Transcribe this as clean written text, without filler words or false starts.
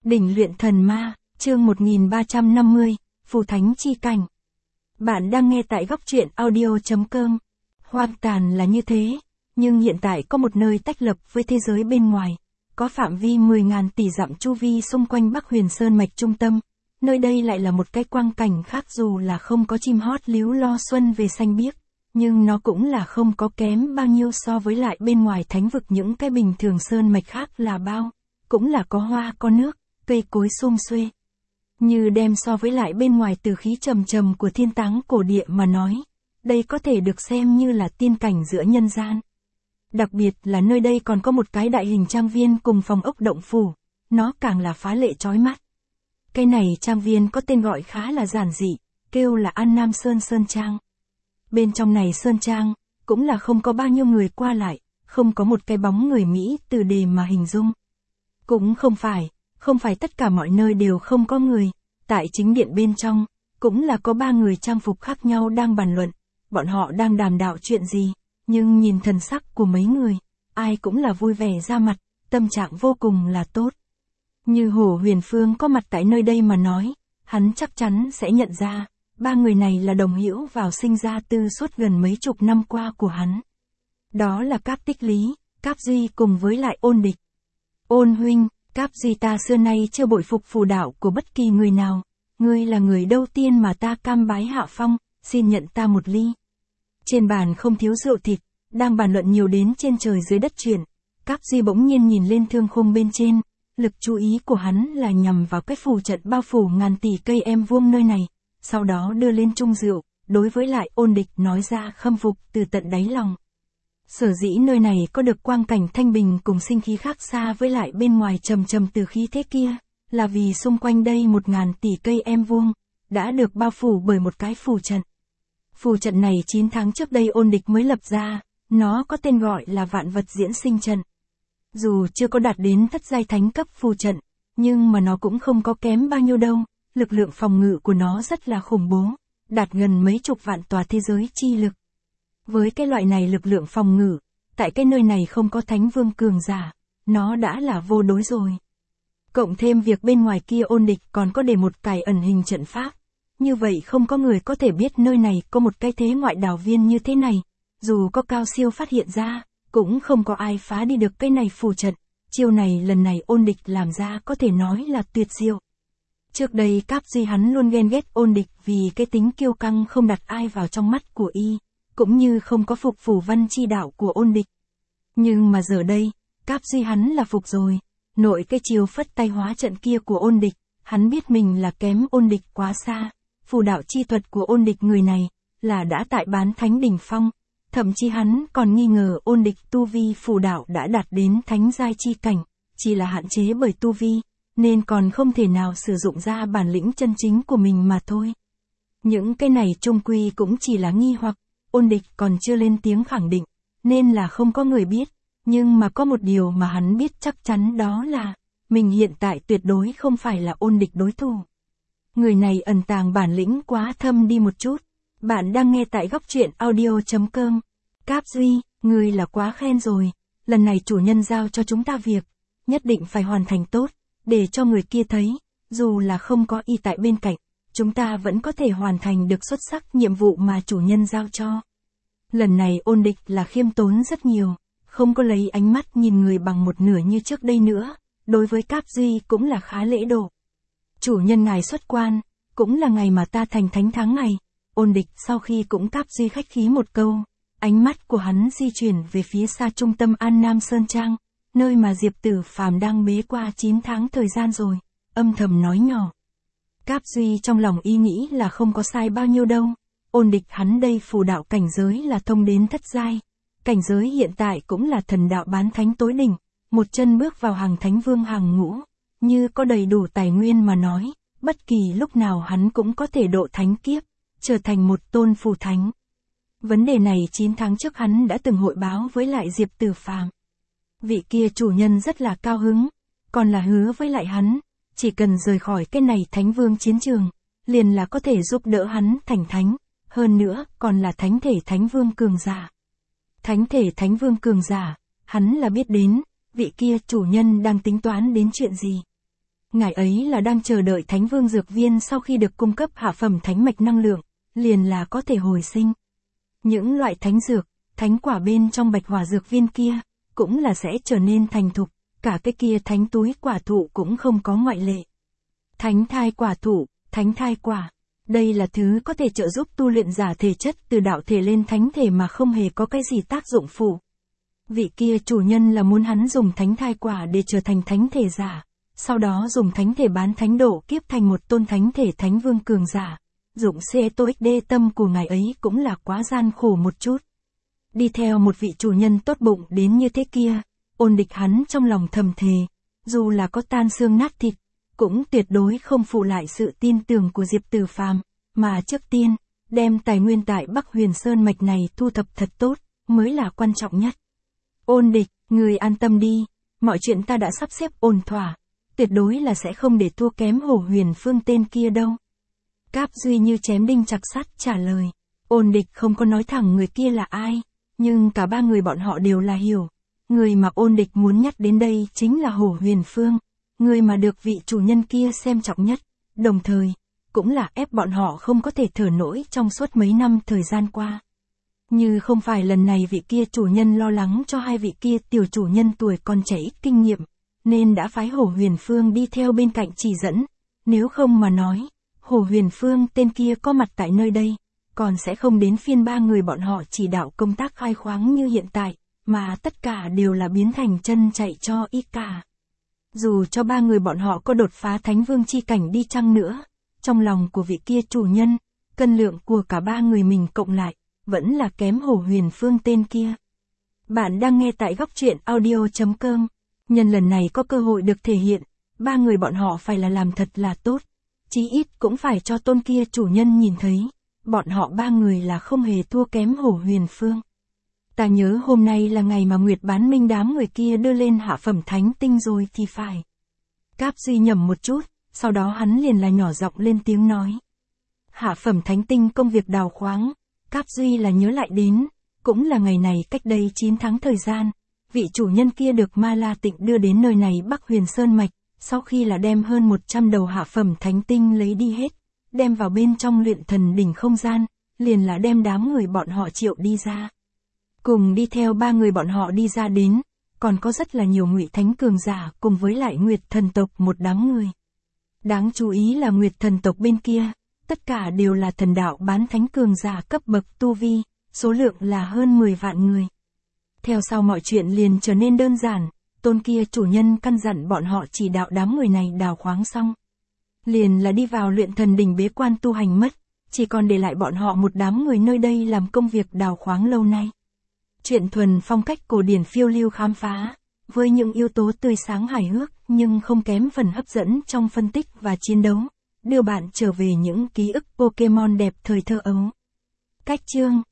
Đỉnh luyện thần ma, chương 1350, Phù Thánh Chi Cảnh. Bạn đang nghe tại góc truyện audio.com. Hoang tàn là như thế, nhưng hiện tại có một nơi tách lập với thế giới bên ngoài, có phạm vi 10.000 tỷ dặm chu vi xung quanh Bắc Huyền Sơn mạch trung tâm. Nơi đây lại là một cái quang cảnh khác, dù là không có chim hót líu lo xuân về xanh biếc, nhưng nó cũng là không có kém bao nhiêu so với lại bên ngoài thánh vực những cái bình thường sơn mạch khác là bao, cũng là có hoa có nước, cây cối sum xuê. Như đem so với lại bên ngoài từ khí trầm trầm của thiên táng cổ địa mà nói, đây có thể được xem như là tiên cảnh giữa nhân gian. Đặc biệt là nơi đây còn có một cái đại hình trang viên cùng phòng ốc động phủ, nó càng là phá lệ chói mắt. Cái này trang viên có tên gọi khá là giản dị, kêu là An Nam Sơn Sơn Trang. Bên trong này Sơn Trang, cũng là không có bao nhiêu người qua lại, không có một cái bóng người Mỹ từ đề mà hình dung. Cũng không phải tất cả mọi nơi đều không có người, tại chính điện bên trong, cũng là có 3 người trang phục khác nhau đang bàn luận, bọn họ đang đàm đạo chuyện gì, nhưng nhìn thần sắc của mấy người, ai cũng là vui vẻ ra mặt, tâm trạng vô cùng là tốt. Như Hồ Huyền Phương có mặt tại nơi đây mà nói, hắn chắc chắn sẽ nhận ra, 3 người này là đồng hữu vào sinh ra tư suốt gần mấy chục năm qua của hắn. Đó là Cáp Tích Lý, Cáp Duy cùng với lại Ôn Địch. Ôn huynh, Cáp Duy, ta xưa nay chưa bội phục phù đạo của bất kỳ người nào, ngươi là người đầu tiên mà ta cam bái hạ phong, xin nhận ta một ly. Trên bàn không thiếu rượu thịt, đang bàn luận nhiều đến trên trời dưới đất chuyện, Cáp Duy bỗng nhiên nhìn lên thương khung bên trên, lực chú ý của hắn là nhằm vào cái phù trận bao phủ ngàn tỷ cây em vuông nơi này, sau đó đưa lên chung rượu, đối với lại Ôn Địch nói ra khâm phục từ tận đáy lòng. Sở dĩ nơi này có được quang cảnh thanh bình cùng sinh khí khác xa với lại bên ngoài trầm trầm từ khí thế kia, là vì xung quanh đây 1.000 tỷ cây em vuông, đã được bao phủ bởi một cái phù trận. Phù trận này 9 tháng trước đây Ôn Địch mới lập ra, nó có tên gọi là Vạn Vật Diễn Sinh Trận. Dù chưa có đạt đến thất giai thánh cấp phù trận, nhưng mà nó cũng không có kém bao nhiêu đâu, lực lượng phòng ngự của nó rất là khủng bố, đạt gần mấy chục vạn tòa thế giới chi lực. Với cái loại này lực lượng phòng ngự, tại cái nơi này không có thánh vương cường giả, nó đã là vô đối rồi. Cộng thêm việc bên ngoài kia Ôn Địch còn có để một cài ẩn hình trận pháp, như vậy không có người có thể biết nơi này có một cái thế ngoại đảo viên như thế này, dù có cao siêu phát hiện ra, cũng không có ai phá đi được cái này phù trận. Chiêu này lần này Ôn Địch làm ra có thể nói là tuyệt diệu. Trước đây Cáp Duy hắn luôn ghen ghét Ôn Địch vì cái tính kiêu căng không đặt ai vào trong mắt của y, cũng như không có phục phủ văn chi đạo của Ôn Địch. Nhưng mà giờ đây, Cáp Duy hắn là phục rồi, nội cái chiều phất tay hóa trận kia của Ôn Địch, hắn biết mình là kém Ôn Địch quá xa, phù đạo chi thuật của Ôn Địch người này, là đã tại bán thánh đỉnh phong, thậm chí hắn còn nghi ngờ Ôn Địch tu vi phù đạo đã đạt đến thánh giai chi cảnh, chỉ là hạn chế bởi tu vi, nên còn không thể nào sử dụng ra bản lĩnh chân chính của mình mà thôi. Những cái này chung quy cũng chỉ là nghi hoặc, Ôn Địch còn chưa lên tiếng khẳng định, nên là không có người biết, nhưng mà có một điều mà hắn biết chắc chắn đó là, mình hiện tại tuyệt đối không phải là Ôn Địch đối thủ. Người này ẩn tàng bản lĩnh quá thâm đi một chút. Bạn đang nghe tại góc truyện audio.com. Cáp Duy, ngươi là quá khen rồi, lần này chủ nhân giao cho chúng ta việc, nhất định phải hoàn thành tốt, để cho người kia thấy, dù là không có y tại bên cạnh, chúng ta vẫn có thể hoàn thành được xuất sắc nhiệm vụ mà chủ nhân giao cho. Lần này Ôn Địch là khiêm tốn rất nhiều, không có lấy ánh mắt nhìn người bằng một nửa như trước đây nữa, đối với Cáp Duy cũng là khá lễ độ. Chủ nhân ngài xuất quan, cũng là ngày mà ta thành thánh tháng ngày. Ôn Địch sau khi cũng Cáp Duy khách khí một câu, ánh mắt của hắn di chuyển về phía xa trung tâm An Nam Sơn Trang, nơi mà Diệp Tử Phàm đang bế qua 9 tháng thời gian rồi, âm thầm nói nhỏ. Cáp Duy trong lòng ý nghĩ là không có sai bao nhiêu đâu, Ôn Địch hắn đây phù đạo cảnh giới là thông đến thất giai, cảnh giới hiện tại cũng là thần đạo bán thánh tối đỉnh, một chân bước vào hàng thánh vương hàng ngũ, như có đầy đủ tài nguyên mà nói, bất kỳ lúc nào hắn cũng có thể độ thánh kiếp, trở thành một tôn phù thánh. Vấn đề này 9 tháng trước hắn đã từng hội báo với lại Diệp Tử Phàm. Vị kia chủ nhân rất là cao hứng, còn là hứa với lại hắn, chỉ cần rời khỏi cái này thánh vương chiến trường, liền là có thể giúp đỡ hắn thành thánh, hơn nữa còn là thánh thể thánh vương cường giả. Thánh thể thánh vương cường giả, hắn là biết đến, vị kia chủ nhân đang tính toán đến chuyện gì. Ngài ấy là đang chờ đợi Thánh Vương Dược Viên sau khi được cung cấp hạ phẩm thánh mạch năng lượng, liền là có thể hồi sinh. Những loại thánh dược, thánh quả bên trong bạch hỏa dược viên kia, cũng là sẽ trở nên thành thục, cả cái kia thánh túi quả thụ cũng không có ngoại lệ. Thánh thai quả thụ, thánh thai quả. Đây là thứ có thể trợ giúp tu luyện giả thể chất từ đạo thể lên thánh thể mà không hề có cái gì tác dụng phụ. Vị kia chủ nhân là muốn hắn dùng thánh thai quả để trở thành thánh thể giả, sau đó dùng thánh thể bán thánh độ kiếp thành một tôn thánh thể thánh vương cường giả. Dụng CTOXD tâm của ngài ấy cũng là quá gian khổ một chút. Đi theo một vị chủ nhân tốt bụng đến như thế kia, Ôn Địch hắn trong lòng thầm thề, dù là có tan xương nát thịt, cũng tuyệt đối không phụ lại sự tin tưởng của Diệp Tử Phàm, mà trước tiên, đem tài nguyên tại Bắc Huyền Sơn mạch này thu thập thật tốt, mới là quan trọng nhất. Ôn Địch, người an tâm đi, mọi chuyện ta đã sắp xếp ổn thỏa, tuyệt đối là sẽ không để thua kém Hồ Huyền Phương tên kia đâu. Cáp Duy như chém đinh chặt sắt trả lời. Ôn Địch không có nói thẳng người kia là ai, nhưng cả ba người bọn họ đều là hiểu. Người mà Ôn Địch muốn nhắc đến đây chính là Hồ Huyền Phương, người mà được vị chủ nhân kia xem trọng nhất, đồng thời, cũng là ép bọn họ không có thể thở nổi trong suốt mấy năm thời gian qua. Như không phải lần này vị kia chủ nhân lo lắng cho hai vị kia tiểu chủ nhân tuổi còn trẻ ít kinh nghiệm, nên đã phái Hồ Huyền Phương đi theo bên cạnh chỉ dẫn, nếu không mà nói, Hồ Huyền Phương tên kia có mặt tại nơi đây, còn sẽ không đến phiên ba người bọn họ chỉ đạo công tác khai khoáng như hiện tại, mà tất cả đều là biến thành chân chạy cho y cả. Dù cho ba người bọn họ có đột phá Thánh Vương chi cảnh đi chăng nữa, trong lòng của vị kia chủ nhân, cân lượng của cả ba người mình cộng lại, vẫn là kém Hồ Huyền Phương tên kia. Bạn đang nghe tại góc truyện audio.com. Nhân lần này có cơ hội được thể hiện, ba người bọn họ phải là làm thật là tốt. Chí ít cũng phải cho tôn kia chủ nhân nhìn thấy, bọn họ ba người là không hề thua kém Hồ Huyền Phương. Ta nhớ hôm nay là ngày mà Nguyệt Bán Minh đám người kia đưa lên hạ phẩm thánh tinh rồi thì phải. Cáp Duy nhầm một chút, sau đó hắn liền là nhỏ giọng lên tiếng nói. Hạ phẩm thánh tinh công việc đào khoáng, Cáp Duy là nhớ lại đến, cũng là ngày này cách đây 9 tháng thời gian, vị chủ nhân kia được Ma La Tịnh đưa đến nơi này Bắc Huyền Sơn mạch, sau khi là đem hơn 100 đầu hạ phẩm thánh tinh lấy đi hết, đem vào bên trong luyện thần đỉnh không gian, liền là đem đám người bọn họ triệu đi ra. Cùng đi theo ba người bọn họ đi ra đến, còn có rất là nhiều Ngụy Thánh cường giả cùng với lại Nguyệt thần tộc một đám người. Đáng chú ý là Nguyệt thần tộc bên kia, tất cả đều là thần đạo bán thánh cường giả cấp bậc tu vi, số lượng là hơn 10 vạn người. Theo sau mọi chuyện liền trở nên đơn giản, tôn kia chủ nhân căn dặn bọn họ chỉ đạo đám người này đào khoáng xong. Liền là đi vào luyện thần đỉnh bế quan tu hành mất, chỉ còn để lại bọn họ một đám người nơi đây làm công việc đào khoáng lâu nay. Chuyện thuần phong cách cổ điển phiêu lưu khám phá, với những yếu tố tươi sáng hài hước nhưng không kém phần hấp dẫn trong phân tích và chiến đấu, đưa bạn trở về những ký ức Pokemon đẹp thời thơ ấu. Cách chương